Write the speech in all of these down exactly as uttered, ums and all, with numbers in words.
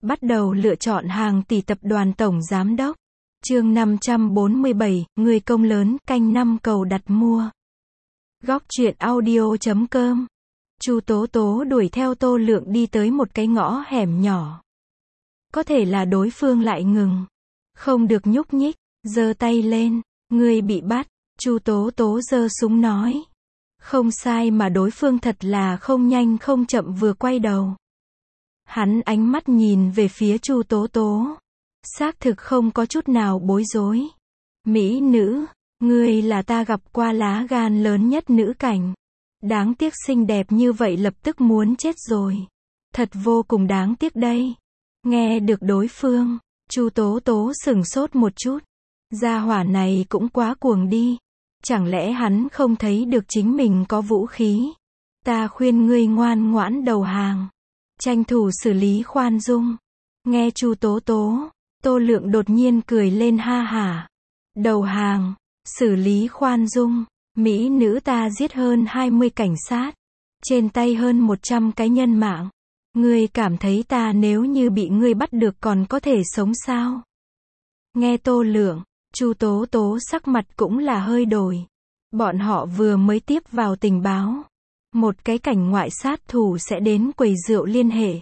Bắt đầu lựa chọn hàng tỷ tập đoàn tổng giám đốc. Chương năm trăm bốn mươi bảy, người công lớn, canh năm cầu đặt mua. Góc truyện audio chấm com. Chu Tố Tố đuổi theo Tô Lượng đi tới một cái ngõ hẻm nhỏ. Có thể là đối phương lại ngừng. Không được nhúc nhích, giơ tay lên, ngươi bị bắt, Chu Tố Tố giơ súng nói. Không sai mà đối phương thật là không nhanh không chậm vừa quay đầu. Hắn ánh mắt nhìn về phía Chu Tố Tố. Xác thực không có chút nào bối rối. Mỹ nữ, ngươi là ta gặp qua lá gan lớn nhất nữ cảnh. Đáng tiếc xinh đẹp như vậy lập tức muốn chết rồi. Thật vô cùng đáng tiếc đây. Nghe được đối phương, Chu Tố Tố sửng sốt một chút. Gia hỏa này cũng quá cuồng đi. Chẳng lẽ hắn không thấy được chính mình có vũ khí? Ta khuyên ngươi ngoan ngoãn đầu hàng. Tranh thủ xử lý khoan dung. Nghe Chu Tố Tố, Tô Lượng đột nhiên cười lên ha hả. Đầu hàng, xử lý khoan dung, Mỹ nữ ta giết hơn hai mươi cảnh sát. Trên tay hơn một trăm cái nhân mạng. Ngươi cảm thấy ta nếu như bị ngươi bắt được còn có thể sống sao? Nghe Tô Lượng, Chu Tố Tố sắc mặt cũng là hơi đổi. Bọn họ vừa mới tiếp vào tình báo. Một cái cảnh ngoại sát thủ sẽ đến quầy rượu liên hệ.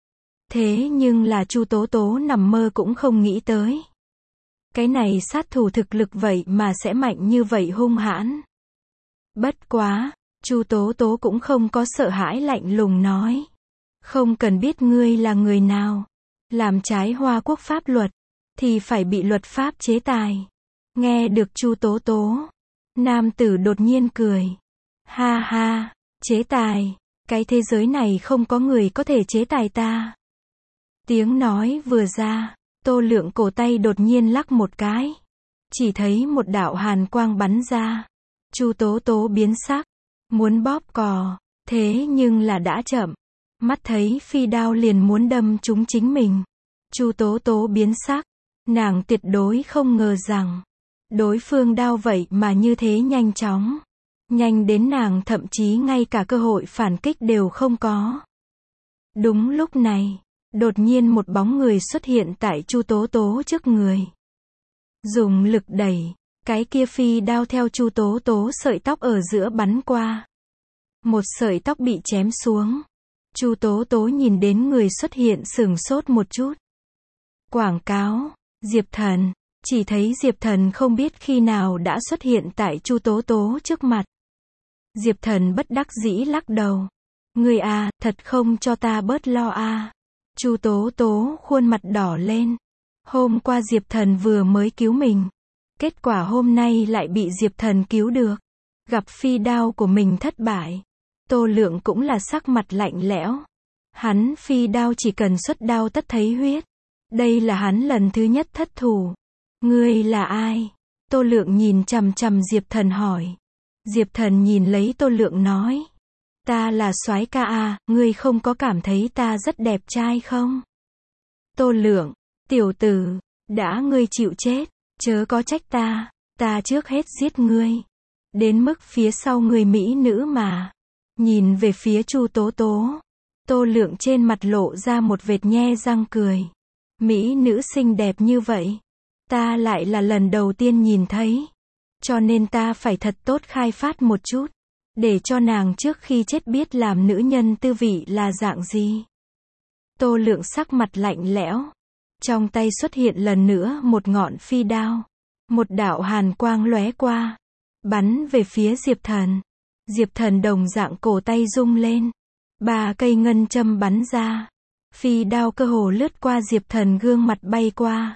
Thế nhưng là Chu Tố Tố nằm mơ cũng không nghĩ tới. Cái này sát thủ thực lực vậy mà sẽ mạnh như vậy hung hãn. Bất quá, Chu Tố Tố cũng không có sợ hãi lạnh lùng nói. Không cần biết ngươi là người nào. Làm trái Hoa Quốc pháp luật, thì phải bị luật pháp chế tài. Nghe được Chu Tố Tố, nam tử đột nhiên cười. Ha ha, chế tài, cái thế giới này không có người có thể chế tài ta. Tiếng nói vừa ra, Tô Lượng cổ tay đột nhiên lắc một cái. Chỉ thấy một đạo hàn quang bắn ra. Chu Tố Tố biến sắc, muốn bóp cò, thế nhưng là đã chậm. Mắt thấy phi đao liền muốn đâm trúng chính mình. Chu Tố Tố biến sắc, nàng tuyệt đối không ngờ rằng đối phương đao vậy mà như thế nhanh chóng. Nhanh đến nàng thậm chí ngay cả cơ hội phản kích đều không có. Đúng lúc này, đột nhiên một bóng người xuất hiện tại Chu Tố Tố trước người. Dùng lực đẩy, cái kia phi đao theo Chu Tố Tố sợi tóc ở giữa bắn qua. Một sợi tóc bị chém xuống. Chu Tố Tố nhìn đến người xuất hiện sửng sốt một chút. Quảng cáo, Diệp Thần, chỉ thấy Diệp Thần không biết khi nào đã xuất hiện tại Chu Tố Tố trước mặt. Diệp Thần bất đắc dĩ lắc đầu. Ngươi à, thật không cho ta bớt lo à. Chu Tố Tố khuôn mặt đỏ lên. Hôm qua Diệp Thần vừa mới cứu mình. Kết quả hôm nay lại bị Diệp Thần cứu được. Gặp phi đao của mình thất bại. Tô Lượng cũng là sắc mặt lạnh lẽo. Hắn phi đao chỉ cần xuất đao tất thấy huyết. Đây là hắn lần thứ nhất thất thủ. Ngươi là ai? Tô Lượng nhìn chằm chằm Diệp Thần hỏi. Diệp Thần nhìn lấy Tô Lượng nói. Ta là soái ca à, ngươi không có cảm thấy ta rất đẹp trai không? Tô Lượng, tiểu tử, đã ngươi chịu chết, chớ có trách ta, ta trước hết giết ngươi. Đến mức phía sau người mỹ nữ mà. Nhìn về phía Chu Tố Tố. Tô Lượng trên mặt lộ ra một vệt nhe răng cười. Mỹ nữ xinh đẹp như vậy. Ta lại là lần đầu tiên nhìn thấy. Cho nên ta phải thật tốt khai phát một chút. Để cho nàng trước khi chết biết làm nữ nhân tư vị là dạng gì. Tô Lượng sắc mặt lạnh lẽo. Trong tay xuất hiện lần nữa một ngọn phi đao. Một đạo hàn quang lóe qua. Bắn về phía Diệp Thần. Diệp Thần đồng dạng cổ tay rung lên. Ba cây ngân châm bắn ra. Phi đao cơ hồ lướt qua Diệp Thần gương mặt bay qua.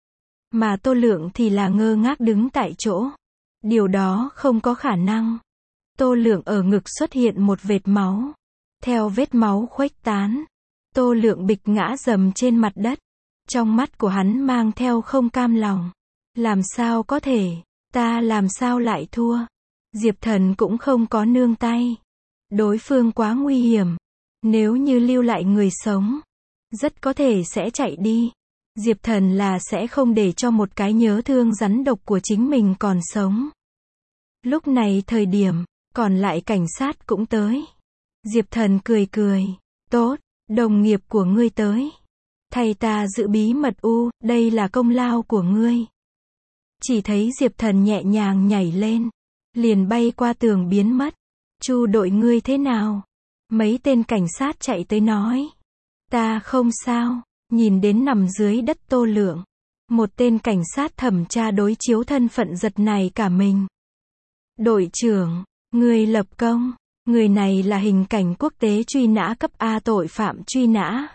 Mà Tô Lượng thì là ngơ ngác đứng tại chỗ. Điều đó không có khả năng. Tô Lượng ở ngực xuất hiện một vệt máu. Theo vết máu khuếch tán, Tô Lượng bịch ngã dầm trên mặt đất. Trong mắt của hắn mang theo không cam lòng. Làm sao có thể, ta làm sao lại thua? Diệp Thần cũng không có nương tay. Đối phương quá nguy hiểm. Nếu như lưu lại người sống, rất có thể sẽ chạy đi. Diệp Thần là sẽ không để cho một cái nhớ thương rắn độc của chính mình còn sống. Lúc này thời điểm, còn lại cảnh sát cũng tới. Diệp Thần cười cười. Tốt, đồng nghiệp của ngươi tới. Thầy ta giữ bí mật u, đây là công lao của ngươi. Chỉ thấy Diệp Thần nhẹ nhàng nhảy lên, liền bay qua tường biến mất. Chu đội ngươi thế nào? Mấy tên cảnh sát chạy tới nói. Ta không sao, nhìn đến nằm dưới đất Tô Lượng. Một tên cảnh sát thẩm tra đối chiếu thân phận giật này cả mình. Đội trưởng, người lập công, người này là hình cảnh quốc tế truy nã cấp A tội phạm truy nã.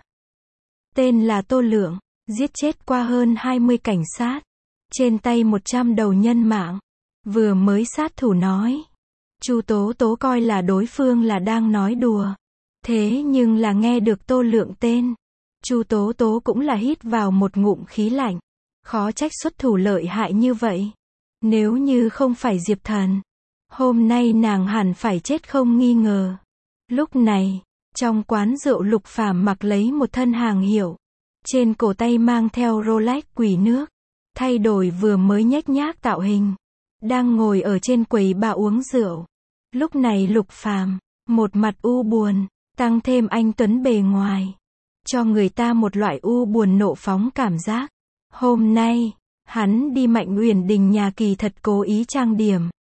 Tên là Tô Lượng, giết chết qua hơn hai mươi cảnh sát, trên tay một trăm đầu nhân mạng. Vừa mới sát thủ nói. Chu Tố Tố coi là đối phương là đang nói đùa. Thế nhưng là nghe được Tô Lượng tên. Chu Tố Tố cũng là hít vào một ngụm khí lạnh. Khó trách xuất thủ lợi hại như vậy. Nếu như không phải Diệp Thần, hôm nay nàng hẳn phải chết không nghi ngờ. Lúc này, trong quán rượu Lục Phàm mặc lấy một thân hàng hiệu. Trên cổ tay mang theo Rolex quỷ nước. Thay đổi vừa mới nhếch nhác tạo hình. Đang ngồi ở trên quầy bar uống rượu. Lúc này Lục Phàm, một mặt u buồn, tăng thêm anh tuấn bề ngoài. Cho người ta một loại u buồn nộ phóng cảm giác. Hôm nay, hắn đi Mạnh Uyển Đình nhà kỳ thật cố ý trang điểm.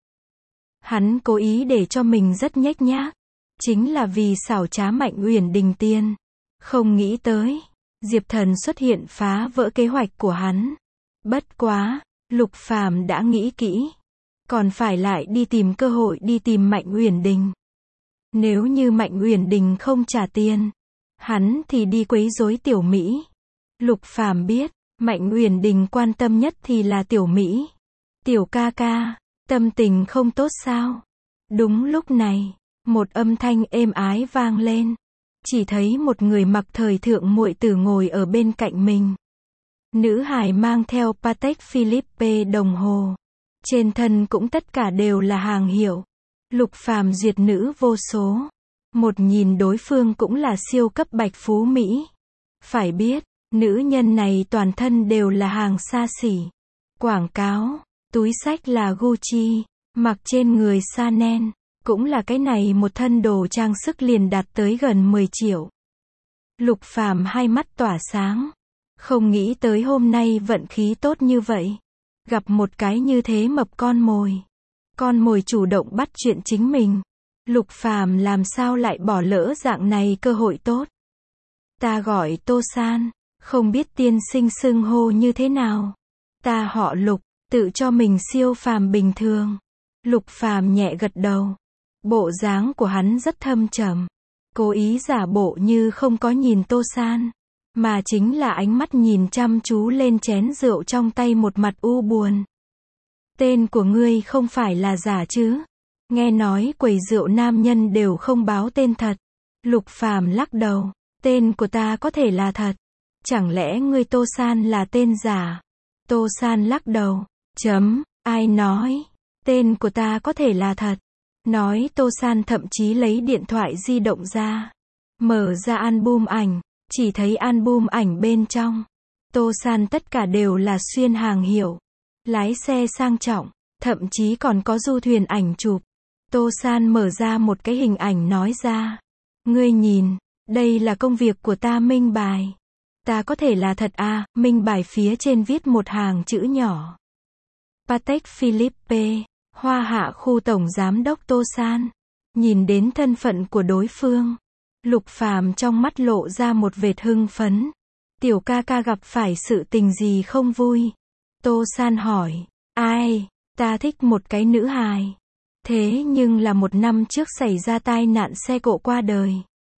Hắn cố ý để cho mình rất nhếch nhác. Chính là vì xảo trá Mạnh Uyển Đình tiên. Không nghĩ tới, Diệp Thần xuất hiện phá vỡ kế hoạch của hắn. Bất quá, Lục Phàm đã nghĩ kỹ. Còn phải lại đi tìm cơ hội đi tìm Mạnh Uyển Đình. Nếu như Mạnh Uyển Đình không trả tiền, hắn thì đi quấy rối Tiểu Mỹ. Lục Phàm biết, Mạnh Uyển Đình quan tâm nhất thì là Tiểu Mỹ. Tiểu ca ca, tâm tình không tốt sao? Đúng lúc này, một âm thanh êm ái vang lên. Chỉ thấy một người mặc thời thượng muội tử ngồi ở bên cạnh mình. Nữ hài mang theo Patek Philippe đồng hồ. Trên thân cũng tất cả đều là hàng hiệu. Lục Phàm duyệt nữ vô số. Một nhìn đối phương cũng là siêu cấp bạch phú Mỹ. Phải biết, nữ nhân này toàn thân đều là hàng xa xỉ. Quảng cáo, túi xách là Gucci, mặc trên người Chanel. Cũng là cái này một thân đồ trang sức liền đạt tới gần mười triệu. Lục Phàm hai mắt tỏa sáng. Không nghĩ tới hôm nay vận khí tốt như vậy. Gặp một cái như thế mập con mồi. Con mồi chủ động bắt chuyện chính mình. Lục Phàm làm sao lại bỏ lỡ dạng này cơ hội tốt. Ta gọi Tô San, không biết tiên sinh xưng hô như thế nào. Ta họ Lục, tự cho mình siêu phàm bình thường. Lục Phàm nhẹ gật đầu. Bộ dáng của hắn rất thâm trầm. Cố ý giả bộ như không có nhìn Tô San. Mà chính là ánh mắt nhìn chăm chú lên chén rượu trong tay một mặt u buồn. Tên của ngươi không phải là giả chứ? Nghe nói quầy rượu nam nhân đều không báo tên thật. Lục Phàm lắc đầu. Tên của ta có thể là thật. Chẳng lẽ ngươi Tô San là tên giả? Tô San lắc đầu. Chấm, ai nói? Tên của ta có thể là thật. Nói Tô San thậm chí lấy điện thoại di động ra. Mở ra album ảnh. Chỉ thấy album ảnh bên trong. Tô San tất cả đều là xuyên hàng hiệu. Lái xe sang trọng. Thậm chí còn có du thuyền ảnh chụp. Tô San mở ra một cái hình ảnh nói ra. Ngươi nhìn, đây là công việc của ta minh bài. Ta có thể là thật à, minh bài phía trên viết một hàng chữ nhỏ. Patek Philippe, Hoa Hạ khu tổng giám đốc Tô San. Nhìn đến thân phận của đối phương. Lục Phàm trong mắt lộ ra một vệt hưng phấn. Tiểu ca ca gặp phải sự tình gì không vui? Tô San hỏi. Ai? Ta thích một cái nữ hài. Thế nhưng là một năm trước xảy ra tai nạn xe cộ qua đời.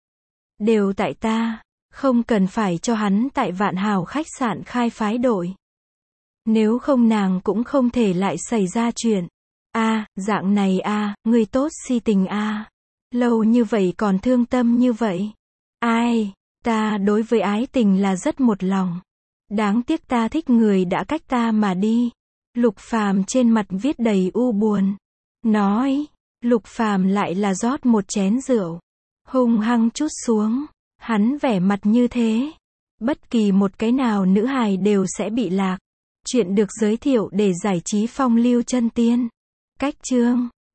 Đều tại ta. Không cần phải cho hắn tại Vạn Hào khách sạn khai phái đội. Nếu không nàng cũng không thể lại xảy ra chuyện. A, dạng này a, người tốt si tình a. Lâu như vậy còn thương tâm như vậy. Ai, ta đối với ái tình là rất một lòng. Đáng tiếc ta thích người đã cách ta mà đi. Lục Phàm trên mặt viết đầy u buồn. Nói, Lục Phàm lại là rót một chén rượu. Hung hăng chút xuống. Hắn vẻ mặt như thế. Bất kỳ một cái nào nữ hài đều sẽ bị lạc. Chuyện được giới thiệu để giải trí phong lưu chân tiên. Cách chương